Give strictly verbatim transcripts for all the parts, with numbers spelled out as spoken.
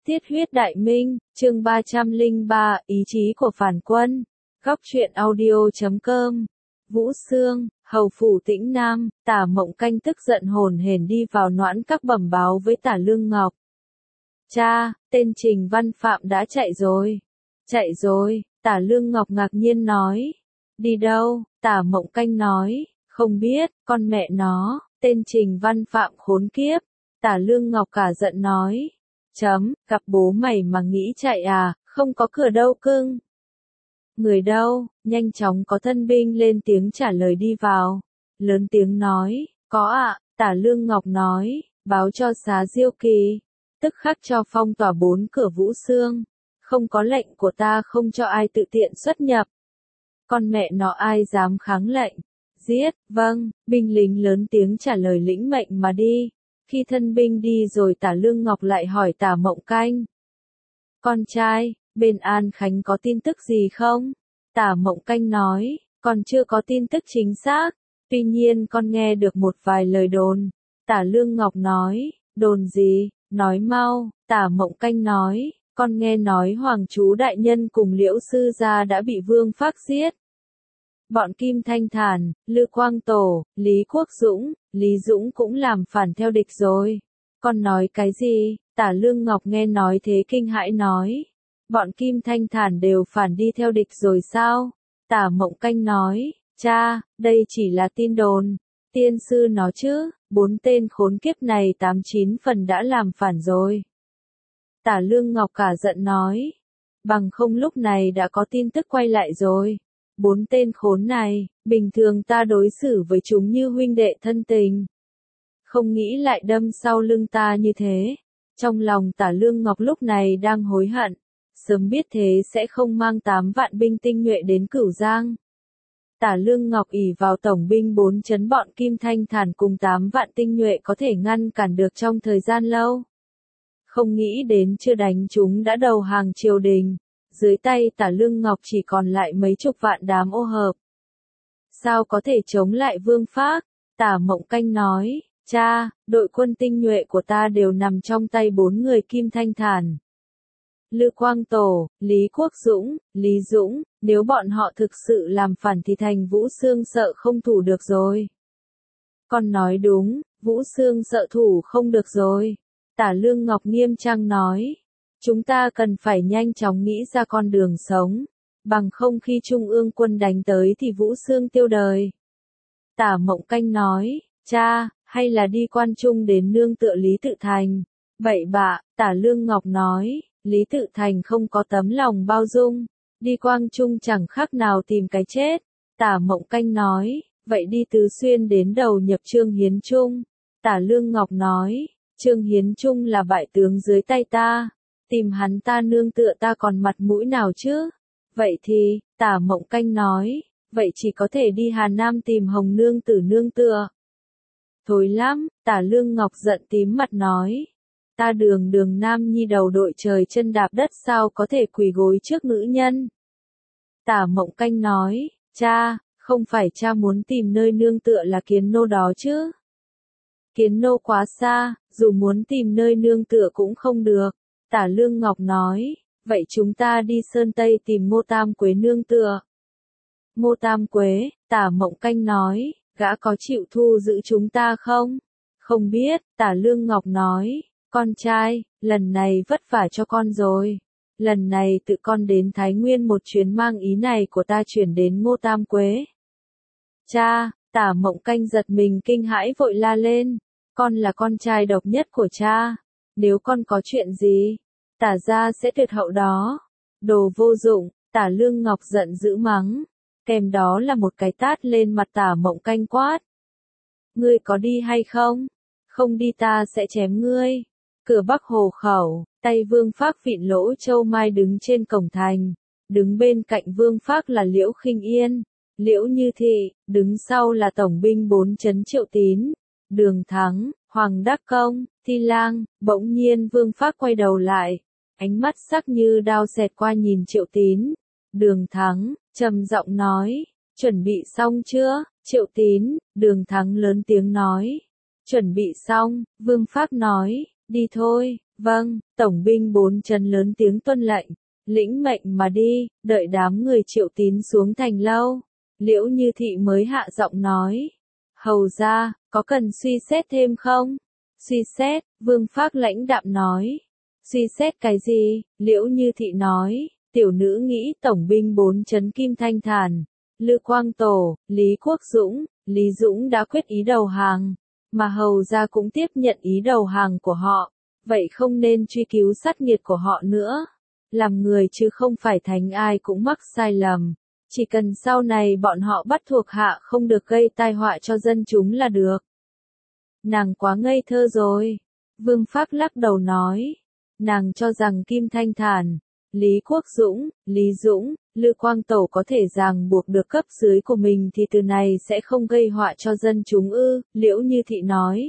Tiết huyết đại minh, chương ba trăm lẻ ba, ý chí của phản quân. Góc truyện audio chấm com. Vũ Xương, hầu phủ Tĩnh Nam, Tả Mộng Canh tức giận hồn hển đi vào noãn các bẩm báo với Tả Lương Ngọc. Cha, tên Trình Văn Phạm đã chạy rồi. Chạy rồi, Tả Lương Ngọc ngạc nhiên nói. Đi đâu? Tả Mộng Canh nói. Không biết, con mẹ nó, tên Trình Văn Phạm khốn kiếp. Tả Lương Ngọc cả giận nói. Chấm, gặp bố mày mà nghĩ chạy à, không có cửa đâu cưng. Người đâu, nhanh chóng có thân binh lên tiếng trả lời đi vào. Lớn tiếng nói, có ạ, Tả Lương Ngọc nói, báo cho Xá Diêu Kỳ. Tức khắc cho phong tỏa bốn cửa Vũ Xương. Không có lệnh của ta không cho ai tự tiện xuất nhập. Con mẹ nó ai dám kháng lệnh. Giết, vâng, binh lính lớn tiếng trả lời lĩnh mệnh mà đi. Khi thân binh đi rồi Tả Lương Ngọc lại hỏi Tả Mộng Canh. Con trai, bên An Khánh có tin tức gì không? Tả Mộng Canh nói, còn chưa có tin tức chính xác. Tuy nhiên con nghe được một vài lời đồn. Tả Lương Ngọc nói, đồn gì, nói mau. Tả Mộng Canh nói, con nghe nói Hoàng chú đại nhân cùng Liễu sư gia đã bị Vương Phác giết. Bọn Kim Thanh Thản, Lư Quang Tổ, Lý Quốc Dũng, Lý Dũng cũng làm phản theo địch rồi. Con nói cái gì? Tả Lương Ngọc nghe nói thế kinh hãi nói. Bọn Kim Thanh Thản đều phản đi theo địch rồi sao? Tả Mộng Canh nói, cha, đây chỉ là tin đồn. Tiên sư nó chứ, bốn tên khốn kiếp này tám chín phần đã làm phản rồi. Tả Lương Ngọc cả giận nói. Bằng không lúc này đã có tin tức quay lại rồi. Bốn tên khốn này, bình thường ta đối xử với chúng như huynh đệ thân tình. Không nghĩ lại đâm sau lưng ta như thế. Trong lòng Tả Lương Ngọc lúc này đang hối hận. Sớm biết thế sẽ không mang tám vạn binh tinh nhuệ đến Cửu Giang. Tả Lương Ngọc ỷ vào tổng binh bốn chấn bọn Kim Thanh Thản cùng tám vạn tinh nhuệ có thể ngăn cản được trong thời gian lâu. Không nghĩ đến chưa đánh chúng đã đầu hàng triều đình. Dưới tay Tả Lương Ngọc chỉ còn lại mấy chục vạn đám ô hợp. Sao có thể chống lại Vương Phác? Tả Mộng Canh nói, cha, đội quân tinh nhuệ của ta đều nằm trong tay bốn người Kim Thanh Thản. Lư Quang Tổ, Lý Quốc Dũng, Lý Dũng, nếu bọn họ thực sự làm phản thì thành Vũ Xương sợ không thủ được rồi. Con nói đúng, Vũ Xương sợ thủ không được rồi. Tả Lương Ngọc nghiêm trang nói. Chúng ta cần phải nhanh chóng nghĩ ra con đường sống. Bằng không khi Trung ương quân đánh tới thì Vũ Xương tiêu đời. Tả Mộng Canh nói, cha, hay là đi Quan Trung đến nương tựa Lý Tự Thành. Bậy bạ, Tả Lương Ngọc nói, Lý Tự Thành không có tấm lòng bao dung. Đi Quang Trung chẳng khác nào tìm cái chết. Tả Mộng Canh nói, vậy đi Tứ Xuyên đến đầu nhập Trương Hiến Trung. Tả Lương Ngọc nói, Trương Hiến Trung là bại tướng dưới tay ta. Tìm hắn ta nương tựa ta còn mặt mũi nào chứ? Vậy thì, Tả Mộng Canh nói, vậy chỉ có thể đi Hà Nam tìm Hồng nương tử nương tựa. Thối lắm, Tả Lương Ngọc giận tím mặt nói. Ta đường đường nam nhi đầu đội trời chân đạp đất sao có thể quỳ gối trước nữ nhân? Tả Mộng Canh nói, cha, không phải cha muốn tìm nơi nương tựa là Kiến Nô đó chứ? Kiến Nô quá xa, dù muốn tìm nơi nương tựa cũng không được. Tả Lương Ngọc nói, vậy chúng ta đi Sơn Tây tìm Ngô Tam Quế nương tựa. Ngô Tam Quế, Tả Mộng Canh nói, gã có chịu thu giữ chúng ta không? Không biết, Tả Lương Ngọc nói, con trai, lần này vất vả cho con rồi. Lần này tự con đến Thái Nguyên một chuyến mang ý này của ta chuyển đến Ngô Tam Quế. Cha, Tả Mộng Canh giật mình kinh hãi vội la lên, con là con trai độc nhất của cha. Nếu con có chuyện gì, Tả gia sẽ tuyệt hậu đó. Đồ vô dụng, Tả Lương Ngọc giận dữ mắng. Kèm đó là một cái tát lên mặt Tả Mộng Canh quát. Ngươi có đi hay không? Không đi ta sẽ chém ngươi. Cửa Bắc Hồ khẩu, tay Vương Phác vịn Lỗ Châu Mai đứng trên cổng thành. Đứng bên cạnh Vương Phác là Liễu Khinh Yên, Liễu Như Thị, đứng sau là tổng binh bốn chấn Triệu Tín, Đường Thắng, Hoàng Đắc Công, Thi Lang. Bỗng nhiên Vương Phác quay đầu lại, ánh mắt sắc như đao xẹt qua nhìn Triệu Tín. Đường Thắng, trầm giọng nói, chuẩn bị xong chưa? Triệu Tín, Đường Thắng lớn tiếng nói, chuẩn bị xong. Vương Phác nói, đi thôi. Vâng, tổng binh bốn chấn lớn tiếng tuân lệnh, lĩnh mệnh mà đi, đợi đám người Triệu Tín xuống thành lâu. Liễu Như Thị mới hạ giọng nói. Hầu ra, có cần suy xét thêm không? Suy xét, Vương Phác lãnh đạm nói. Suy xét cái gì? Liễu Như Thị nói, tiểu nữ nghĩ tổng binh bốn chấn Kim Thanh Thản, Lư Quang Tổ, Lý Quốc Dũng, Lý Dũng đã quyết ý đầu hàng, mà hầu ra cũng tiếp nhận ý đầu hàng của họ, vậy không nên truy cứu sát nghiệt của họ nữa. Làm người chứ không phải thánh ai cũng mắc sai lầm, chỉ cần sau này bọn họ bắt thuộc hạ không được gây tai họa cho dân chúng là được. Nàng quá ngây thơ rồi. Vương Phác lắc đầu nói. Nàng cho rằng Kim Thanh Thản, Lý Quốc Dũng, Lý Dũng, Lư Quang Tổ có thể ràng buộc được cấp dưới của mình thì từ này sẽ không gây họa cho dân chúng ư, Liễu Như Thị nói.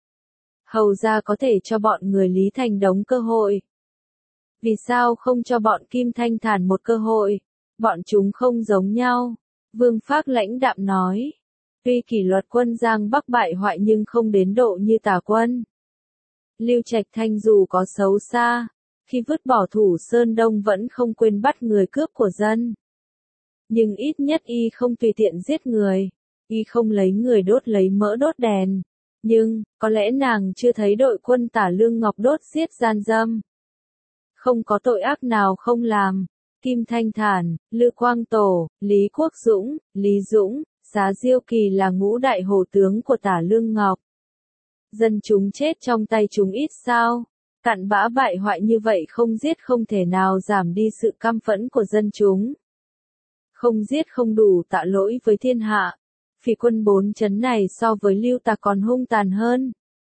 Hầu ra có thể cho bọn người Lý Thành Đống cơ hội. Vì sao không cho bọn Kim Thanh Thản một cơ hội? Bọn chúng không giống nhau. Vương Phác lãnh đạm nói. Tuy kỷ luật quân Giang Bắc bại hoại nhưng không đến độ như Tả quân. Lưu Trạch Thanh dù có xấu xa, khi vứt bỏ Thủ Sơn Đông vẫn không quên bắt người cướp của dân. Nhưng ít nhất y không tùy tiện giết người, y không lấy người đốt lấy mỡ đốt đèn. Nhưng, có lẽ nàng chưa thấy đội quân Tả Lương Ngọc đốt giết gian dâm. Không có tội ác nào không làm. Kim Thanh Thản, Lư Quang Tổ, Lý Quốc Dũng, Lý Dũng, Xá Diêu Kỳ là ngũ đại hổ tướng của Tả Lương Ngọc. Dân chúng chết trong tay chúng ít sao? Cặn bã bại hoại như vậy không giết không thể nào giảm đi sự căm phẫn của dân chúng. Không giết không đủ tạ lỗi với thiên hạ. Phỉ quân bốn chấn này so với Lưu Tạc còn hung tàn hơn.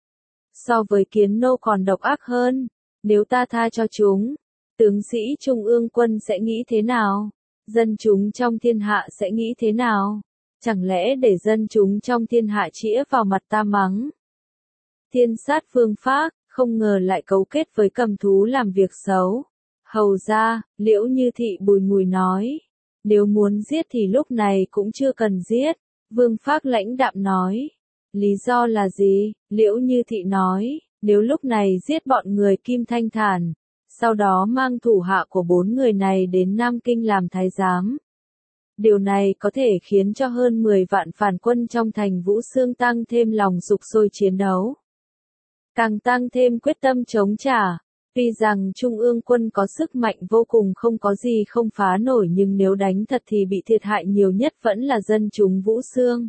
So với Kiến Nô còn độc ác hơn. Nếu ta tha cho chúng, tướng sĩ Trung ương quân sẽ nghĩ thế nào? Dân chúng trong thiên hạ sẽ nghĩ thế nào? Chẳng lẽ để dân chúng trong thiên hạ chĩa vào mặt ta mắng? Thiên sát Vương Phác, không ngờ lại cấu kết với cầm thú làm việc xấu. Hầu ra, Liễu Như Thị bùi ngùi nói. Nếu muốn giết thì lúc này cũng chưa cần giết. Vương Phác lãnh đạm nói. Lý do là gì? Liễu Như Thị nói. Nếu lúc này giết bọn người Kim Thanh Thản, sau đó mang thủ hạ của bốn người này đến Nam Kinh làm thái giám. Điều này có thể khiến cho hơn mười vạn phản quân trong thành Vũ Xương tăng thêm lòng sục sôi chiến đấu. Càng tăng thêm quyết tâm chống trả. Tuy rằng Trung ương quân có sức mạnh vô cùng không có gì không phá nổi nhưng nếu đánh thật thì bị thiệt hại nhiều nhất vẫn là dân chúng Vũ Xương.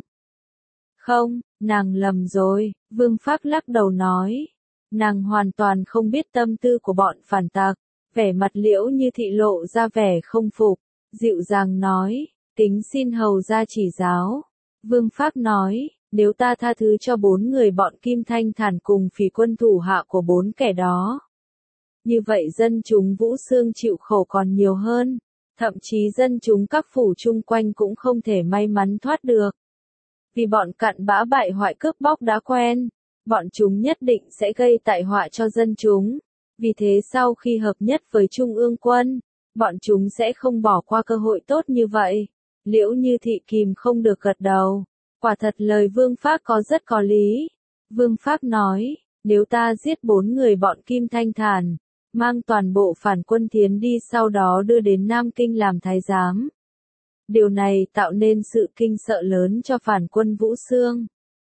Không, nàng lầm rồi, Vương Phác lắc đầu nói. Nàng hoàn toàn không biết tâm tư của bọn phản tặc. Vẻ mặt Liễu Như Thị lộ ra vẻ không phục, dịu dàng nói, kính xin hầu ra chỉ giáo. Vương Phác nói, nếu ta tha thứ cho bốn người bọn Kim Thanh Thản cùng phỉ quân thủ hạ của bốn kẻ đó, như vậy dân chúng Vũ Xương chịu khổ còn nhiều hơn, thậm chí dân chúng các phủ chung quanh cũng không thể may mắn thoát được. Vì bọn cặn bã bại hoại cướp bóc đã quen, bọn chúng nhất định sẽ gây tai họa cho dân chúng. Vì thế sau khi hợp nhất với Trung ương quân, bọn chúng sẽ không bỏ qua cơ hội tốt như vậy. Liễu Như Thị kìm không được gật đầu. Quả thật lời Vương Phác có rất có lý. Vương Phác nói, nếu ta giết bốn người bọn Kim Thanh Thản, mang toàn bộ phản quân tiến đi sau đó đưa đến Nam Kinh làm thái giám. Điều này tạo nên sự kinh sợ lớn cho phản quân Vũ Xương.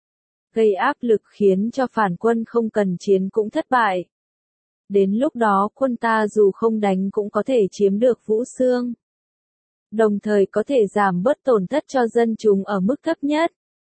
Gây áp lực khiến cho phản quân không cần chiến cũng thất bại. Đến lúc đó quân ta dù không đánh cũng có thể chiếm được Vũ Xương. Đồng thời có thể giảm bớt tổn thất cho dân chúng ở mức thấp nhất.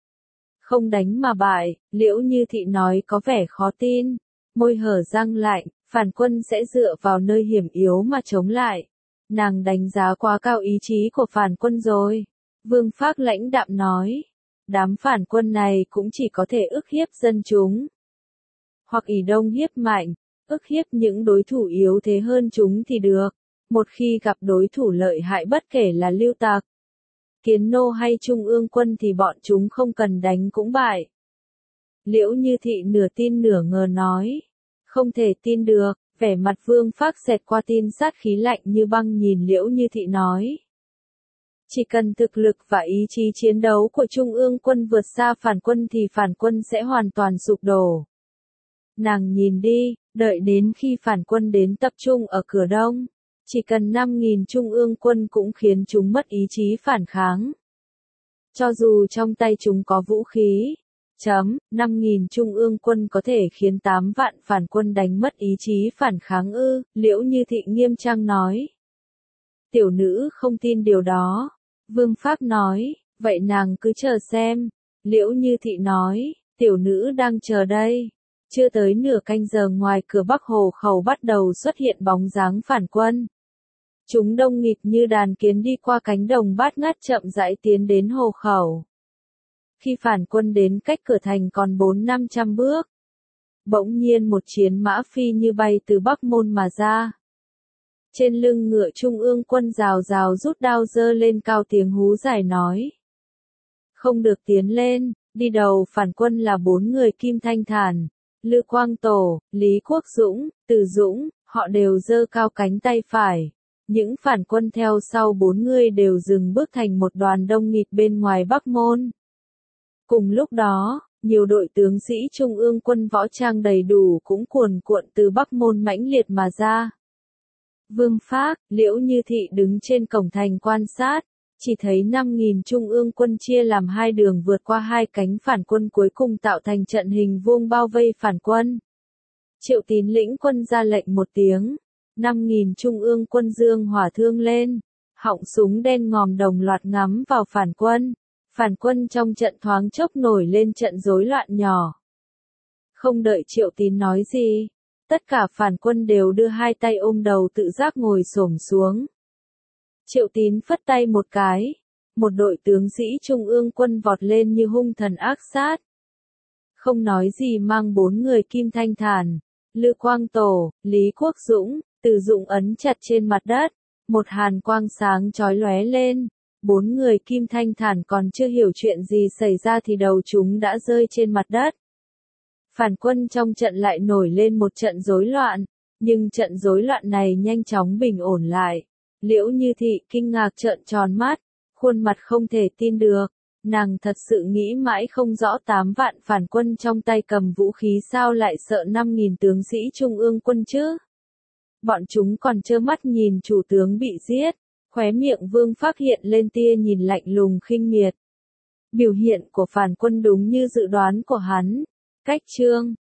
Không đánh mà bại, Liễu Như Thị nói có vẻ khó tin. Môi hở răng lạnh, phản quân sẽ dựa vào nơi hiểm yếu mà chống lại. Nàng đánh giá quá cao ý chí của phản quân rồi. Vương Phác lãnh đạm nói. Đám phản quân này cũng chỉ có thể ức hiếp dân chúng. Hoặc ỷ đông hiếp mạnh, ức hiếp những đối thủ yếu thế hơn chúng thì được. Một khi gặp đối thủ lợi hại bất kể là Lưu Tạc, Kiến Nô hay Trung ương quân thì bọn chúng không cần đánh cũng bại. Liễu Như Thị nửa tin nửa ngờ nói. Không thể tin được, vẻ mặt Vương Phác xẹt qua tin sát khí lạnh như băng nhìn Liễu Như Thị nói. Chỉ cần thực lực và ý chí chiến đấu của Trung ương quân vượt xa phản quân thì phản quân sẽ hoàn toàn sụp đổ. Nàng nhìn đi, đợi đến khi phản quân đến tập trung ở cửa đông. Chỉ cần năm nghìn trung ương quân cũng khiến chúng mất ý chí phản kháng. Cho dù trong tay chúng có vũ khí, chấm, năm nghìn trung ương quân có thể khiến tám vạn phản quân đánh mất ý chí phản kháng ư, Liễu Như Thị nghiêm trang nói. Tiểu nữ không tin điều đó. Vương Pháp nói, vậy nàng cứ chờ xem. Liễu Như Thị nói, tiểu nữ đang chờ đây. Chưa tới nửa canh giờ ngoài cửa Bắc Hồ Khẩu bắt đầu xuất hiện bóng dáng phản quân. Chúng đông nghịt như đàn kiến đi qua cánh đồng bát ngát chậm rãi tiến đến Hồ Khẩu. Khi phản quân đến cách cửa thành còn bốn năm trăm bước, bỗng nhiên một chiến mã phi như bay từ Bắc Môn mà ra. Trên lưng ngựa trung ương quân rào rào rút đao giơ lên cao tiếng hú dài nói. Không được tiến lên, đi đầu phản quân là bốn người Kim Thanh Thản, Lư Quang Tổ, Lý Quốc Dũng, Từ Dũng, họ đều giơ cao cánh tay phải. Những phản quân theo sau bốn người đều dừng bước thành một đoàn đông nghịt bên ngoài Bắc Môn. Cùng lúc đó, nhiều đội tướng sĩ trung ương quân võ trang đầy đủ cũng cuồn cuộn từ Bắc Môn mãnh liệt mà ra. Vương Phác, Liễu Như Thị đứng trên cổng thành quan sát, chỉ thấy năm nghìn trung ương quân chia làm hai đường vượt qua hai cánh phản quân cuối cùng tạo thành trận hình vuông bao vây phản quân. Triệu Tín lĩnh quân ra lệnh một tiếng, năm nghìn trung ương quân dương hỏa thương lên, họng súng đen ngòm đồng loạt ngắm vào phản quân. Phản quân trong trận thoáng chốc nổi lên trận rối loạn nhỏ. Không đợi Triệu Tín nói gì, tất cả phản quân đều đưa hai tay ôm đầu tự giác ngồi xổm xuống. Triệu Tín phất tay một cái, một đội tướng sĩ trung ương quân vọt lên như hung thần ác sát. Không nói gì mang bốn người Kim Thanh Thản, Lư Quang Tổ, Lý Quốc Dũng, Từ Dũng ấn chặt trên mặt đất, một hàn quang sáng chói lóe lên. Bốn người Kim Thanh Thản còn chưa hiểu chuyện gì xảy ra thì đầu chúng đã rơi trên mặt đất. Phản quân trong trận lại nổi lên một trận rối loạn, nhưng trận rối loạn này nhanh chóng bình ổn lại. Liễu Như Thị kinh ngạc trợn tròn mắt, khuôn mặt không thể tin được, nàng thật sự nghĩ mãi không rõ tám vạn phản quân trong tay cầm vũ khí sao lại sợ năm nghìn tướng sĩ trung ương quân chứ. Bọn chúng còn trơ mắt nhìn chủ tướng bị giết. Khóe miệng Vương Phác hiện lên tia nhìn lạnh lùng khinh miệt. Biểu hiện của phản quân đúng như dự đoán của hắn. Cách chương